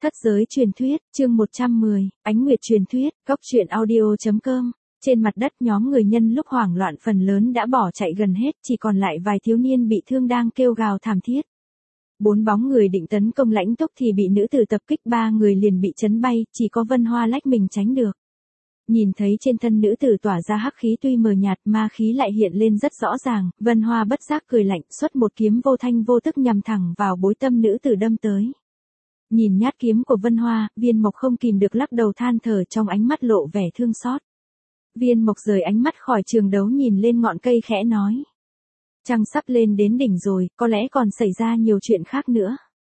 Thất giới truyền thuyết, chương 110, Ánh Nguyệt truyền thuyết, góc truyện audio.com. Trên mặt đất nhóm người nhân lúc hoảng loạn phần lớn đã bỏ chạy gần hết, chỉ còn lại vài thiếu niên bị thương đang kêu gào thảm thiết. 4 bóng người định tấn công Lãnh Túc thì bị nữ tử tập kích, 3 người liền bị chấn bay, chỉ có Vân Hoa lách mình tránh được. Nhìn thấy trên thân nữ tử tỏa ra hắc khí tuy mờ nhạt, ma khí lại hiện lên rất rõ ràng, Vân Hoa bất giác cười lạnh, xuất một kiếm vô thanh vô tức nhằm thẳng vào bối tâm nữ tử đâm tới. Nhìn nhát kiếm của Vân Hoa, Viên Mộc không kìm được lắc đầu than thở, trong ánh mắt lộ vẻ thương xót. Viên Mộc rời ánh mắt khỏi trường đấu, nhìn lên ngọn cây khẽ nói: trăng sắp lên đến đỉnh rồi, có lẽ còn xảy ra nhiều chuyện khác nữa.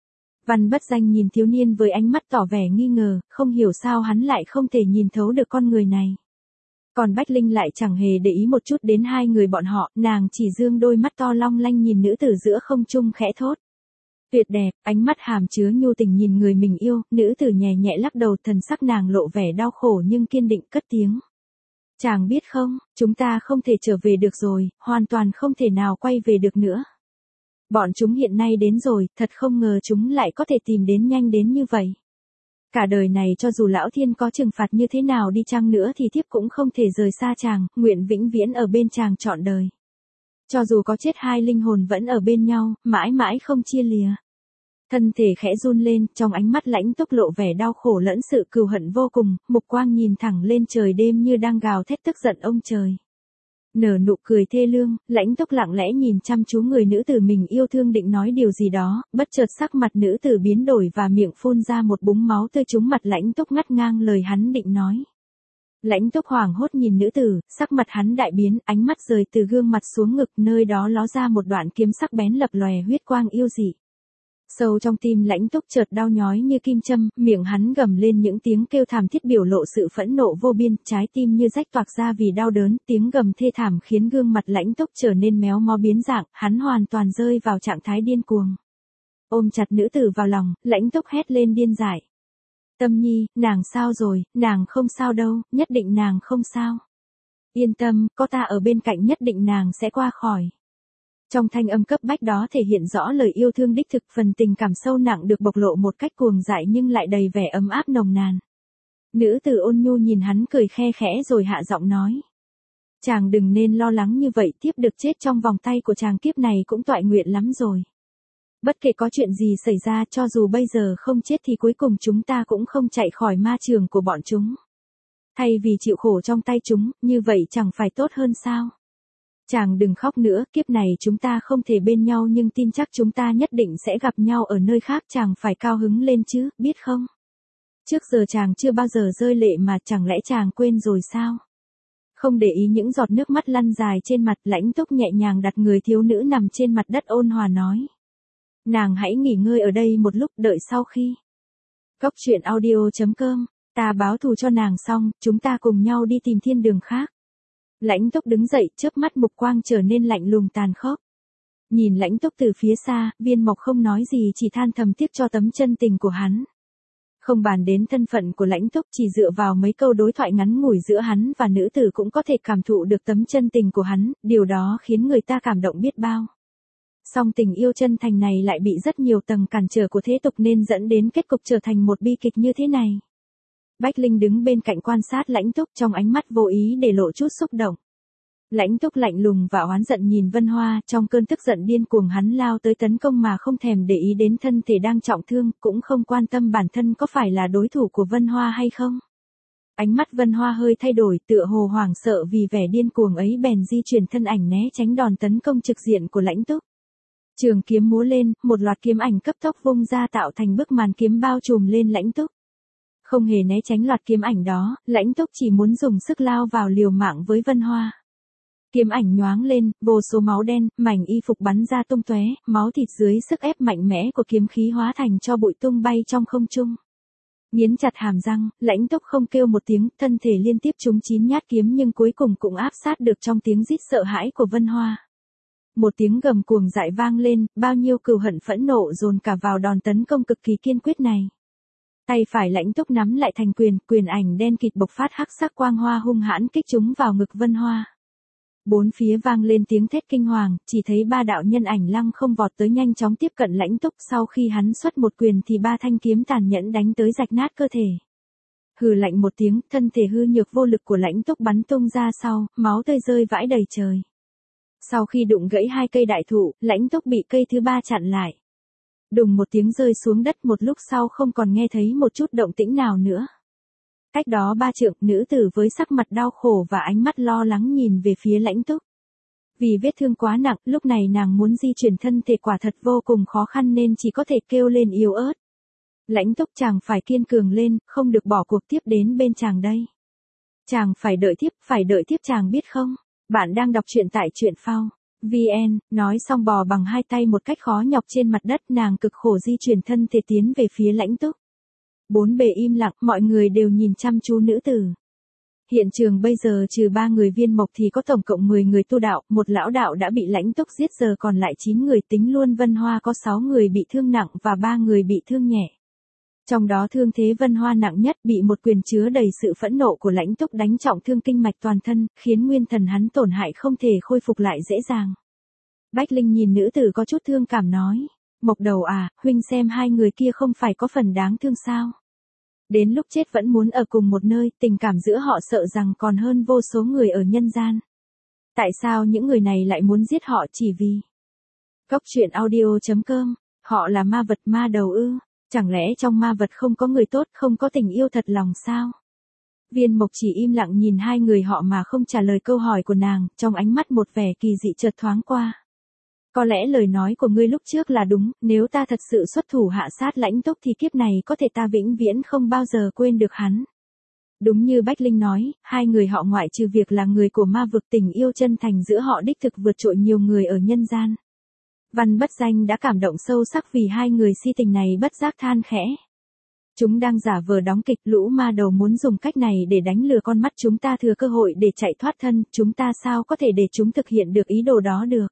Văn Bất Danh nhìn thiếu niên với ánh mắt tỏ vẻ nghi ngờ, không hiểu sao hắn lại không thể nhìn thấu được con người này. Còn Bách Linh lại chẳng hề để ý một chút đến hai người bọn họ, nàng chỉ dương đôi mắt to long lanh nhìn nữ tử giữa không trung khẽ thốt: tuyệt đẹp. Ánh mắt hàm chứa nhu tình nhìn người mình yêu, nữ tử nhẹ nhẹ lắc đầu, thần sắc nàng lộ vẻ đau khổ nhưng kiên định cất tiếng: chàng biết không, chúng ta không thể trở về được rồi, hoàn toàn không thể nào quay về được nữa. Bọn chúng hiện nay đến rồi, thật không ngờ chúng lại có thể tìm đến nhanh đến như vậy. Cả đời này cho dù lão thiên có trừng phạt như thế nào đi chăng nữa thì thiếp cũng không thể rời xa chàng, nguyện vĩnh viễn ở bên chàng trọn đời. Cho dù có chết hai linh hồn vẫn ở bên nhau, mãi mãi không chia lìa. Thân thể khẽ run lên, trong ánh mắt Lãnh Túc lộ vẻ đau khổ lẫn sự cừu hận vô cùng, mục quang nhìn thẳng lên trời đêm như đang gào thét tức giận ông trời. Nở nụ cười thê lương, Lãnh Túc lặng lẽ nhìn chăm chú người nữ tử mình yêu thương định nói điều gì đó, bất chợt sắc mặt nữ tử biến đổi và miệng phun ra một búng máu tươi trúng mặt Lãnh Túc ngắt ngang lời hắn định nói. Lãnh Túc hoảng hốt nhìn nữ tử, sắc mặt hắn đại biến, ánh mắt rời từ gương mặt xuống ngực, nơi đó ló ra một đoạn kiếm sắc bén lập lòe huyết quang yêu dị. Sâu trong tim Lãnh Túc chợt đau nhói như kim châm, miệng hắn gầm lên những tiếng kêu thảm thiết biểu lộ sự phẫn nộ vô biên, trái tim như rách toạc ra vì đau đớn, tiếng gầm thê thảm khiến gương mặt Lãnh Túc trở nên méo mó biến dạng, hắn hoàn toàn rơi vào trạng thái điên cuồng. Ôm chặt nữ tử vào lòng, Lãnh Túc hét lên điên dại: Tâm Nhi, nàng sao rồi? Nàng không sao đâu, nhất định nàng không sao. Yên tâm, có ta ở bên cạnh nhất định nàng sẽ qua khỏi. Trong thanh âm cấp bách đó thể hiện rõ lời yêu thương đích thực, phần tình cảm sâu nặng được bộc lộ một cách cuồng dại nhưng lại đầy vẻ ấm áp nồng nàn. Nữ tử ôn nhu nhìn hắn cười khe khẽ rồi hạ giọng nói: chàng đừng nên lo lắng như vậy, tiếp được chết trong vòng tay của chàng kiếp này cũng toại nguyện lắm rồi. Bất kể có chuyện gì xảy ra, cho dù bây giờ không chết thì cuối cùng chúng ta cũng không chạy khỏi ma trường của bọn chúng. Thay vì chịu khổ trong tay chúng, như vậy chẳng phải tốt hơn sao? Chàng đừng khóc nữa, kiếp này chúng ta không thể bên nhau nhưng tin chắc chúng ta nhất định sẽ gặp nhau ở nơi khác, chàng phải cao hứng lên chứ, biết không? Trước giờ chàng chưa bao giờ rơi lệ mà, chẳng lẽ chàng quên rồi sao? Không để ý những giọt nước mắt lăn dài trên mặt, Lãnh Túc nhẹ nhàng đặt người thiếu nữ nằm trên mặt đất ôn hòa nói: nàng hãy nghỉ ngơi ở đây một lúc, đợi sau khi Góc truyện audio.com, ta báo thù cho nàng xong, chúng ta cùng nhau đi tìm thiên đường khác. Lãnh Túc đứng dậy, chớp mắt mục quang trở nên lạnh lùng tàn khốc. Nhìn Lãnh Túc từ phía xa, Viên Mộc không nói gì, chỉ than thầm tiếc cho tấm chân tình của hắn. Không bàn đến thân phận của Lãnh Túc, chỉ dựa vào mấy câu đối thoại ngắn ngủi giữa hắn và nữ tử cũng có thể cảm thụ được tấm chân tình của hắn, điều đó khiến người ta cảm động biết bao. Song tình yêu chân thành này lại bị rất nhiều tầng cản trở của thế tục nên dẫn đến kết cục trở thành một bi kịch như thế này. Bách Linh đứng bên cạnh quan sát Lãnh Túc, trong ánh mắt vô ý để lộ chút xúc động. Lãnh Túc lạnh lùng và oán giận nhìn Vân Hoa, trong cơn tức giận điên cuồng hắn lao tới tấn công mà không thèm để ý đến thân thể đang trọng thương, cũng không quan tâm bản thân có phải là đối thủ của Vân Hoa hay không. Ánh mắt Vân Hoa hơi thay đổi, tựa hồ hoảng sợ vì vẻ điên cuồng ấy, bèn di chuyển thân ảnh né tránh đòn tấn công trực diện của Lãnh Túc. Trường kiếm múa lên, một loạt kiếm ảnh cấp tốc vung ra tạo thành bức màn kiếm bao trùm lên Lãnh Túc. Không hề né tránh loạt kiếm ảnh đó, Lãnh Túc chỉ muốn dùng sức lao vào liều mạng với Vân Hoa. Kiếm ảnh nhoáng lên, vô số máu đen, mảnh y phục bắn ra tung tóe, máu thịt dưới sức ép mạnh mẽ của kiếm khí hóa thành cho bụi tung bay trong không trung. Nghiến chặt hàm răng, Lãnh Túc không kêu một tiếng, thân thể liên tiếp trúng 9 nhát kiếm nhưng cuối cùng cũng áp sát được trong tiếng rít sợ hãi của Vân Hoa. Một tiếng gầm cuồng dại vang lên, bao nhiêu cừu hận phẫn nộ dồn cả vào đòn tấn công cực kỳ kiên quyết này. Tay phải Lãnh Túc nắm lại thành quyền, quyền ảnh đen kịt bộc phát hắc sắc quang hoa hung hãn kích chúng vào ngực Vân Hoa. Bốn phía vang lên tiếng thét kinh hoàng, chỉ thấy ba đạo nhân ảnh lăng không vọt tới nhanh chóng tiếp cận Lãnh Túc, sau khi hắn xuất một quyền thì ba thanh kiếm tàn nhẫn đánh tới rạch nát cơ thể. Hừ lạnh một tiếng, thân thể hư nhược vô lực của Lãnh Túc bắn tung ra sau, máu tươi rơi vãi đầy trời. Sau khi đụng gãy hai cây đại thụ, Lãnh Túc bị cây thứ ba chặn lại. Đùng một tiếng rơi xuống đất, một lúc sau không còn nghe thấy một chút động tĩnh nào nữa. Cách đó 3 trượng, nữ tử với sắc mặt đau khổ và ánh mắt lo lắng nhìn về phía Lãnh Túc. Vì vết thương quá nặng, lúc này nàng muốn di chuyển thân thể quả thật vô cùng khó khăn nên chỉ có thể kêu lên yếu ớt. Lãnh Túc, chàng phải kiên cường lên, không được bỏ cuộc, tiếp đến bên chàng đây. Chàng phải đợi tiếp chàng biết không? Bạn đang đọc truyện tại truyện phao VN, nói xong bò bằng hai tay một cách khó nhọc trên mặt đất, nàng cực khổ di chuyển thân thể tiến về phía Lãnh Túc. Bốn bề im lặng, mọi người đều nhìn chăm chú nữ tử. Hiện trường bây giờ trừ 3 người Viên Mộc thì có tổng cộng 10 người tu đạo, một lão đạo đã bị Lãnh Túc giết, giờ còn lại 9 người, tính luôn Vân Hoa có 6 người bị thương nặng và 3 người bị thương nhẹ. Trong đó thương thế Vân Hoa nặng nhất, bị một quyền chứa đầy sự phẫn nộ của Lãnh Túc đánh trọng thương kinh mạch toàn thân, khiến nguyên thần hắn tổn hại không thể khôi phục lại dễ dàng. Bách Linh nhìn nữ tử có chút thương cảm nói, Mộc Đầu à, huynh xem hai người kia không phải có phần đáng thương sao? Đến lúc chết vẫn muốn ở cùng một nơi, tình cảm giữa họ sợ rằng còn hơn vô số người ở nhân gian. Tại sao những người này lại muốn giết họ chỉ vì? Cốc truyện audio.com, họ là ma vật ma đầu ư? Chẳng lẽ trong ma vật không có người tốt, không có tình yêu thật lòng sao? Viên Mộc chỉ im lặng nhìn hai người họ mà không trả lời câu hỏi của nàng, trong ánh mắt một vẻ kỳ dị chợt thoáng qua. Có lẽ lời nói của ngươi lúc trước là đúng, nếu ta thật sự xuất thủ hạ sát Lãnh Túc thì kiếp này có thể ta vĩnh viễn không bao giờ quên được hắn. Đúng như Bách Linh nói, hai người họ ngoại trừ việc là người của ma vực, tình yêu chân thành giữa họ đích thực vượt trội nhiều người ở nhân gian. Văn Bất Danh đã cảm động sâu sắc vì hai người si tình này, bất giác than khẽ. Chúng đang giả vờ đóng kịch, lũ ma đầu muốn dùng cách này để đánh lừa con mắt chúng ta, thừa cơ hội để chạy thoát thân, chúng ta sao có thể để chúng thực hiện được ý đồ đó được.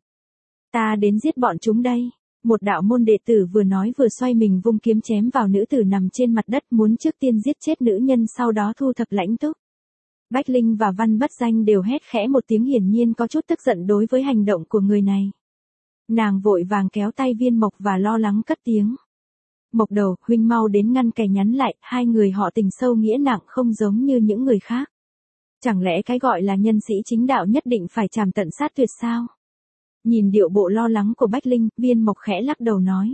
Ta đến giết bọn chúng đây. Một đạo môn đệ tử vừa nói vừa xoay mình vung kiếm chém vào nữ tử nằm trên mặt đất, muốn trước tiên giết chết nữ nhân sau đó thu thập Lãnh Túc. Bách Linh và Văn Bất Danh đều hét khẽ một tiếng, hiển nhiên có chút tức giận đối với hành động của người này. Nàng vội vàng kéo tay Viên Mộc và lo lắng cất tiếng. Mộc Đầu, huynh mau đến ngăn kẻ nhắn lại, hai người họ tình sâu nghĩa nặng không giống như những người khác. Chẳng lẽ cái gọi là nhân sĩ chính đạo nhất định phải chàm tận sát tuyệt sao? Nhìn điệu bộ lo lắng của Bách Linh, Viên Mộc khẽ lắc đầu nói.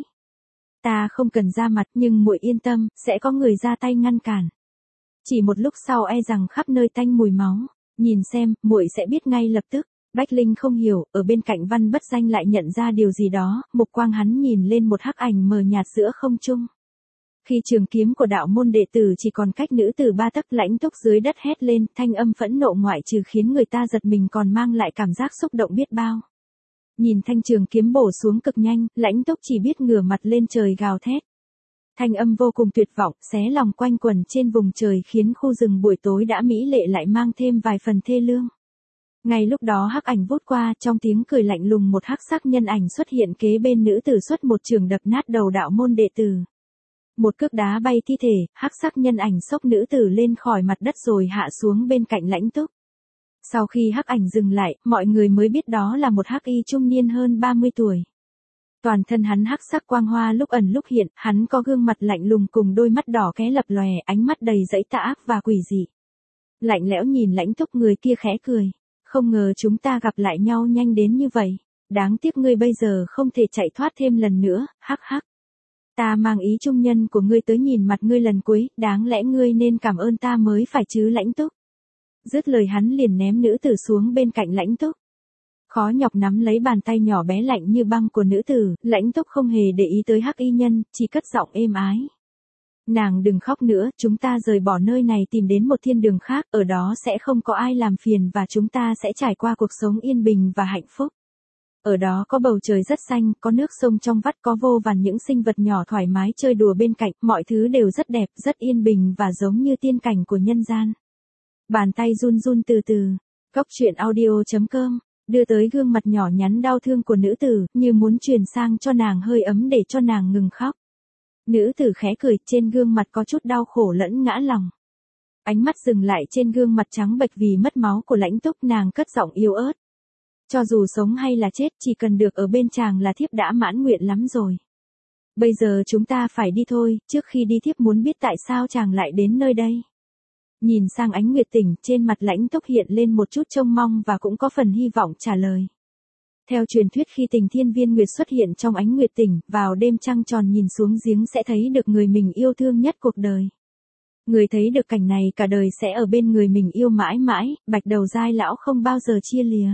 Ta không cần ra mặt, nhưng muội yên tâm, sẽ có người ra tay ngăn cản. Chỉ một lúc sau e rằng khắp nơi tanh mùi máu, nhìn xem, muội sẽ biết ngay lập tức. Bách Linh không hiểu, ở bên cạnh Văn Bất Danh lại nhận ra điều gì đó, mục quang hắn nhìn lên một hắc ảnh mờ nhạt giữa không trung. Khi trường kiếm của đạo môn đệ tử chỉ còn cách nữ tử 3 tấc, Lãnh Túc dưới đất hét lên, thanh âm phẫn nộ ngoại trừ khiến người ta giật mình còn mang lại cảm giác xúc động biết bao. Nhìn thanh trường kiếm bổ xuống cực nhanh, Lãnh Túc chỉ biết ngửa mặt lên trời gào thét. Thanh âm vô cùng tuyệt vọng, xé lòng quanh quẩn trên vùng trời, khiến khu rừng buổi tối đã mỹ lệ lại mang thêm vài phần thê lương. Ngay lúc đó hắc ảnh vút qua, trong tiếng cười lạnh lùng một hắc sắc nhân ảnh xuất hiện kế bên nữ tử, xuất một chưởng đập nát đầu đạo môn đệ tử. Một cước đá bay thi thể, hắc sắc nhân ảnh xốc nữ tử lên khỏi mặt đất rồi hạ xuống bên cạnh Lãnh Túc. Sau khi hắc ảnh dừng lại, mọi người mới biết đó là một hắc y trung niên hơn 30 tuổi. Toàn thân hắn hắc sắc quang hoa lúc ẩn lúc hiện, hắn có gương mặt lạnh lùng cùng đôi mắt đỏ ké lập lòe, ánh mắt đầy dẫy tà ác và quỷ dị. Lạnh lẽo nhìn Lãnh Túc, người kia khẽ cười. Không ngờ chúng ta gặp lại nhau nhanh đến như vậy. Đáng tiếc ngươi bây giờ không thể chạy thoát thêm lần nữa, hắc hắc. Ta mang ý trung nhân của ngươi tới nhìn mặt ngươi lần cuối, đáng lẽ ngươi nên cảm ơn ta mới phải chứ Lãnh Túc. Dứt lời hắn liền ném nữ tử xuống bên cạnh Lãnh Túc. Khó nhọc nắm lấy bàn tay nhỏ bé lạnh như băng của nữ tử, Lãnh Túc không hề để ý tới hắc y nhân, chỉ cất giọng êm ái. Nàng đừng khóc nữa, chúng ta rời bỏ nơi này tìm đến một thiên đường khác, ở đó sẽ không có ai làm phiền và chúng ta sẽ trải qua cuộc sống yên bình và hạnh phúc. Ở đó có bầu trời rất xanh, có nước sông trong vắt, có vô vàn những sinh vật nhỏ thoải mái chơi đùa bên cạnh, mọi thứ đều rất đẹp, rất yên bình và giống như tiên cảnh của nhân gian. Bàn tay run run từ từ, Cốc truyện audio.com, đưa tới gương mặt nhỏ nhắn đau thương của nữ tử, như muốn truyền sang cho nàng hơi ấm để cho nàng ngừng khóc. Nữ tử khẽ cười, trên gương mặt có chút đau khổ lẫn ngã lòng. Ánh mắt dừng lại trên gương mặt trắng bệch vì mất máu của Lãnh Túc, nàng cất giọng yếu ớt. Cho dù sống hay là chết, chỉ cần được ở bên chàng là thiếp đã mãn nguyện lắm rồi. Bây giờ chúng ta phải đi thôi, trước khi đi thiếp muốn biết tại sao chàng lại đến nơi đây. Nhìn sang Ánh Nguyệt Tỉnh, trên mặt Lãnh Túc hiện lên một chút trông mong và cũng có phần hy vọng trả lời. Theo truyền thuyết khi Tình Thiên Viên Nguyệt xuất hiện trong Ánh Nguyệt Tỉnh, vào đêm trăng tròn nhìn xuống giếng sẽ thấy được người mình yêu thương nhất cuộc đời. Người thấy được cảnh này cả đời sẽ ở bên người mình yêu mãi mãi, bạch đầu dai lão không bao giờ chia lìa.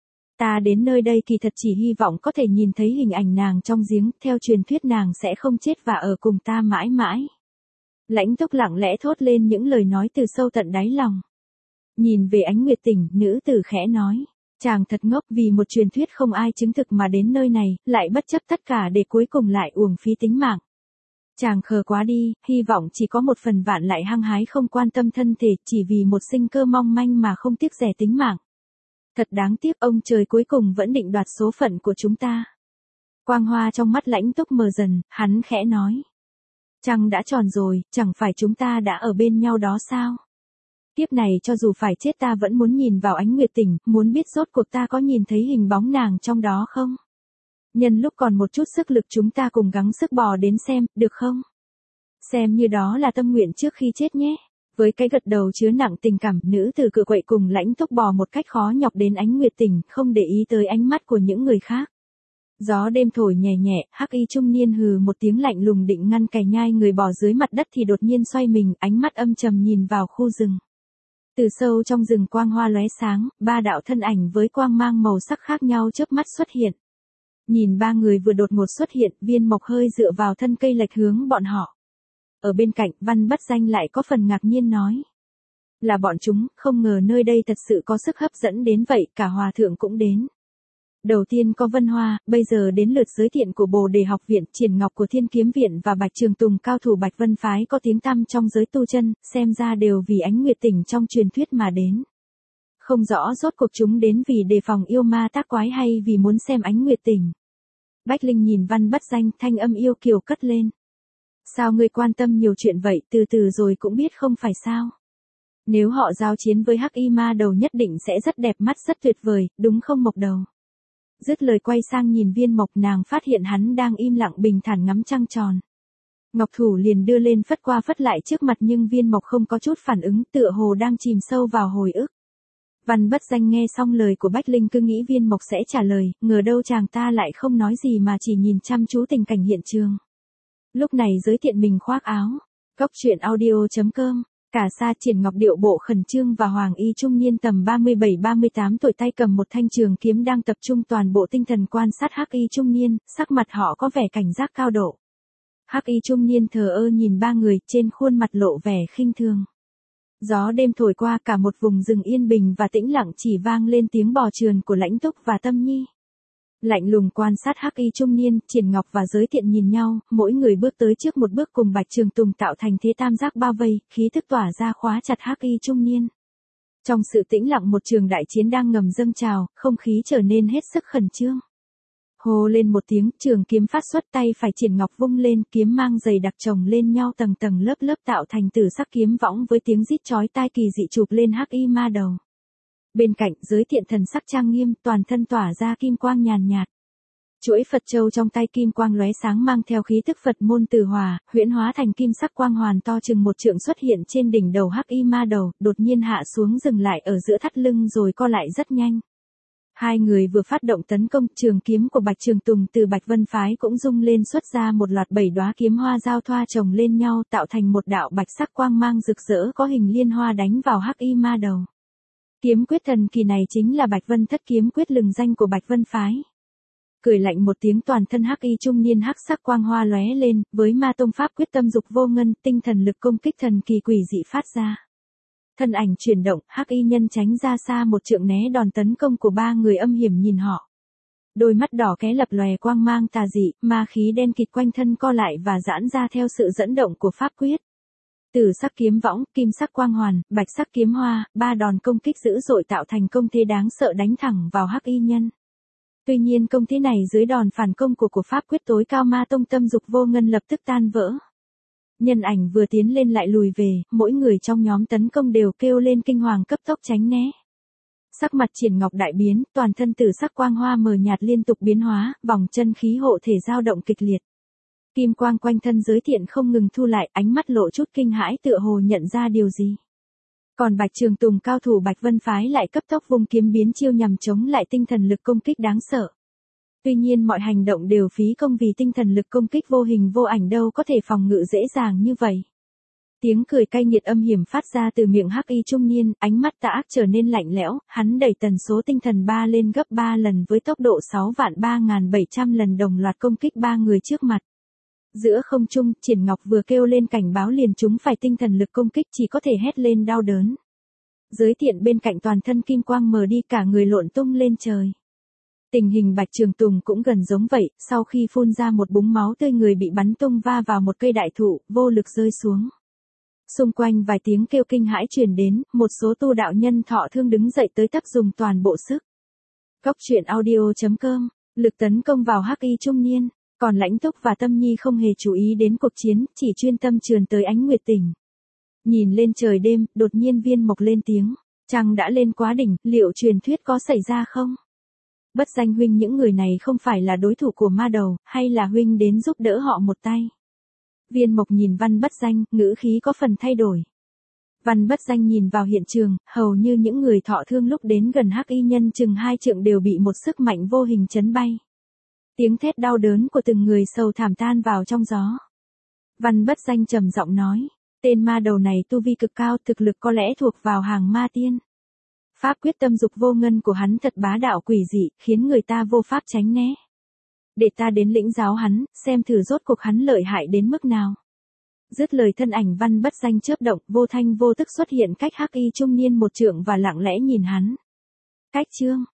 Ta đến nơi đây kỳ thật chỉ hy vọng có thể nhìn thấy hình ảnh nàng trong giếng, theo truyền thuyết nàng sẽ không chết và ở cùng ta mãi mãi. Lãnh Túc lặng lẽ thốt lên những lời nói từ sâu tận đáy lòng. Nhìn về Ánh Nguyệt Tỉnh, nữ tử khẽ nói. Chàng thật ngốc, vì một truyền thuyết không ai chứng thực mà đến nơi này, lại bất chấp tất cả để cuối cùng lại uổng phí tính mạng. Chàng khờ quá đi, hy vọng chỉ có một phần vạn lại hăng hái không quan tâm thân thể, chỉ vì một sinh cơ mong manh mà không tiếc rẻ tính mạng. Thật đáng tiếc, ông trời cuối cùng vẫn định đoạt số phận của chúng ta. Quang hoa trong mắt Lãnh Túc mờ dần, hắn khẽ nói. Trăng đã tròn rồi, chẳng phải chúng ta đã ở bên nhau đó sao? Kiếp này cho dù phải chết ta vẫn muốn nhìn vào Ánh Nguyệt Tỉnh, muốn biết rốt cuộc ta có nhìn thấy hình bóng nàng trong đó không? Nhân lúc còn một chút sức lực chúng ta cùng gắng sức bò đến xem, được không? Xem như đó là tâm nguyện trước khi chết nhé. Với cái gật đầu chứa nặng tình cảm, nữ tử cựa quậy cùng Lãnh Túc bò một cách khó nhọc đến Ánh Nguyệt Tỉnh, không để ý tới ánh mắt của những người khác. Gió đêm thổi nhẹ nhẹ, hắc y trung niên hừ một tiếng lạnh lùng định ngăn cày nhai người bò dưới mặt đất thì đột nhiên xoay mình, ánh mắt âm trầm nhìn vào khu rừng. Từ sâu trong rừng quang hoa lóe sáng, ba đạo thân ảnh với quang mang màu sắc khác nhau chớp mắt xuất hiện. Nhìn ba người vừa đột ngột xuất hiện, Viên Mộc hơi dựa vào thân cây lệch hướng bọn họ. Ở bên cạnh, Văn Bất Danh lại có phần ngạc nhiên nói. Là bọn chúng, không ngờ nơi đây thật sự có sức hấp dẫn đến vậy, cả hòa thượng cũng đến. Đầu tiên có Vân Hoa, bây giờ đến lượt giới thiệu của Bồ Đề Học Viện, Triển Ngọc của Thiên Kiếm Viện và Bạch Trường Tùng cao thủ Bạch Vân Phái có tiếng tăm trong giới tu chân, xem ra đều vì Ánh Nguyệt Tỉnh trong truyền thuyết mà đến. Không rõ rốt cuộc chúng đến vì đề phòng yêu ma tác quái hay vì muốn xem Ánh Nguyệt Tỉnh. Bách Linh nhìn Văn Bất Danh, thanh âm yêu kiều cất lên. Sao ngươi quan tâm nhiều chuyện vậy, từ từ rồi cũng biết không phải sao? Nếu họ giao chiến với hắc y ma đầu nhất định sẽ rất đẹp mắt rất tuyệt vời, đúng không Mộc Đầu? Dứt lời quay sang nhìn Viên Mộc, nàng phát hiện hắn đang im lặng bình thản ngắm trăng tròn. Ngọc thủ liền đưa lên phất qua phất lại trước mặt nhưng Viên Mộc không có chút phản ứng, tựa hồ đang chìm sâu vào hồi ức. Văn Bất Danh nghe xong lời của Bách Linh cứ nghĩ Viên Mộc sẽ trả lời, ngờ đâu chàng ta lại không nói gì mà chỉ nhìn chăm chú tình cảnh hiện trường. Lúc này giới thiệu mình khoác áo. Góc truyện audio.com. Cả Sa Triển Ngọc điệu bộ khẩn trương và hoàng y trung niên tầm 37-38 tuổi tay cầm một thanh trường kiếm đang tập trung toàn bộ tinh thần quan sát hắc y trung niên, sắc mặt họ có vẻ cảnh giác cao độ. Hắc y trung niên thờ ơ nhìn ba người, trên khuôn mặt lộ vẻ khinh thường. Gió đêm thổi qua, cả một vùng rừng yên bình và tĩnh lặng chỉ vang lên tiếng bò trườn của Lãnh Túc và Tâm Nhi. Lạnh lùng quan sát hắc y trung niên, Triển Ngọc và Giới Thiện nhìn nhau, mỗi người bước tới trước một bước cùng Bạch Trường Tùng tạo thành thế tam giác bao vây, khí thức tỏa ra khóa chặt hắc y trung niên. Trong sự tĩnh lặng một trường đại chiến đang ngầm dâng trào, không khí trở nên hết sức khẩn trương. Hô lên một tiếng, trường kiếm phát xuất, tay phải Triển Ngọc vung lên, kiếm mang dày đặc chồng lên nhau tầng tầng lớp lớp tạo thành tử sắc kiếm võng với tiếng rít chói tai kỳ dị chụp lên hắc y ma đầu. Bên cạnh, Giới Thiện thần sắc trang nghiêm, toàn thân tỏa ra kim quang nhàn nhạt. Chuỗi Phật châu trong tay kim quang lóe sáng mang theo khí tức Phật môn từ hòa, huyễn hóa thành kim sắc quang hoàn to chừng một trượng xuất hiện trên đỉnh đầu hắc y ma đầu, đột nhiên hạ xuống dừng lại ở giữa thắt lưng rồi co lại rất nhanh. Hai người vừa phát động tấn công, trường kiếm của Bạch Trường Tùng từ Bạch Vân Phái cũng rung lên xuất ra một loạt 7 đóa kiếm hoa giao thoa chồng lên nhau tạo thành một đạo bạch sắc quang mang rực rỡ có hình liên hoa đánh vào hắc y ma đầu. Kiếm quyết thần kỳ này chính là Bạch Vân Thất kiếm quyết lừng danh của Bạch Vân Phái. Cười lạnh một tiếng, toàn thân hắc y trung niên hắc sắc quang hoa lóe lên, với ma tông pháp quyết tâm dục vô ngân, tinh thần lực công kích thần kỳ quỷ dị phát ra. Thân ảnh chuyển động, hắc y nhân tránh ra xa một trượng né đòn tấn công của ba người âm hiểm nhìn họ. Đôi mắt đỏ ké lập lòe quang mang tà dị, ma khí đen kịt quanh thân co lại và giãn ra theo sự dẫn động của pháp quyết. Tử sắc kiếm võng, kim sắc quang hoàn, bạch sắc kiếm hoa, ba đòn công kích dữ dội tạo thành công thế đáng sợ đánh thẳng vào hắc y nhân. Tuy nhiên công thế này dưới đòn phản công của pháp quyết tối cao ma tông tâm dục vô ngân lập tức tan vỡ. Nhân ảnh vừa tiến lên lại lùi về, mỗi người trong nhóm tấn công đều kêu lên kinh hoàng cấp tốc tránh né. Sắc mặt Triển Ngọc đại biến, toàn thân tử sắc quang hoa mờ nhạt liên tục biến hóa, vòng chân khí hộ thể dao động kịch liệt. Kim quang quanh thân giới thiện không ngừng thu lại, ánh mắt lộ chút kinh hãi tựa hồ nhận ra điều gì. Còn Bạch Trường Tùng cao thủ Bạch Vân phái lại cấp tốc vung kiếm biến chiêu nhằm chống lại tinh thần lực công kích đáng sợ. Tuy nhiên mọi hành động đều phí công vì tinh thần lực công kích vô hình vô ảnh đâu có thể phòng ngự dễ dàng như vậy. Tiếng cười cay nghiệt âm hiểm phát ra từ miệng hắc y trung niên, ánh mắt tà ác trở nên lạnh lẽo, hắn đẩy tần số tinh thần 3 lên gấp 3 lần với tốc độ 6.3700 lần đồng loạt công kích 3 người trước mặt. Giữa không trung, Triển Ngọc vừa kêu lên cảnh báo liền chúng phải tinh thần lực công kích chỉ có thể hét lên đau đớn. Giới thiện bên cạnh toàn thân kim quang mờ đi cả người lộn tung lên trời. Tình hình Bạch Trường Tùng cũng gần giống vậy, sau khi phun ra một búng máu tươi người bị bắn tung va vào một cây đại thụ, vô lực rơi xuống. Xung quanh vài tiếng kêu kinh hãi truyền đến, một số tu đạo nhân thọ thương đứng dậy tới tấp dùng toàn bộ sức. Góc truyện audio.com, lực tấn công vào hắc y trung niên, còn Lãnh Túc và Tâm Nhi không hề chú ý đến cuộc chiến, chỉ chuyên tâm trườn tới Ánh Nguyệt Tỉnh. Nhìn lên trời đêm, đột nhiên Viên Mộc lên tiếng, trăng đã lên quá đỉnh, liệu truyền thuyết có xảy ra không? Bất Danh huynh, những người này không phải là đối thủ của ma đầu, hay là huynh đến giúp đỡ họ một tay? Viên Mộc nhìn Văn Bất Danh, ngữ khí có phần thay đổi. Văn Bất Danh nhìn vào hiện trường, hầu như những người thọ thương lúc đến gần hắc y nhân chừng 2 trượng đều bị một sức mạnh vô hình chấn bay. Tiếng thét đau đớn của từng người sầu thảm tan vào trong gió. Văn Bất Danh trầm giọng nói, tên ma đầu này tu vi cực cao, thực lực có lẽ thuộc vào hàng ma tiên. Pháp quyết tâm dục vô ngân của hắn thật bá đạo quỷ dị, khiến người ta vô pháp tránh né. Để ta đến lĩnh giáo hắn, xem thử rốt cuộc hắn lợi hại đến mức nào. Dứt lời thân ảnh Văn Bất Danh chớp động, vô thanh vô tức xuất hiện cách hắc y trung niên một trượng và lặng lẽ nhìn hắn. Cách chương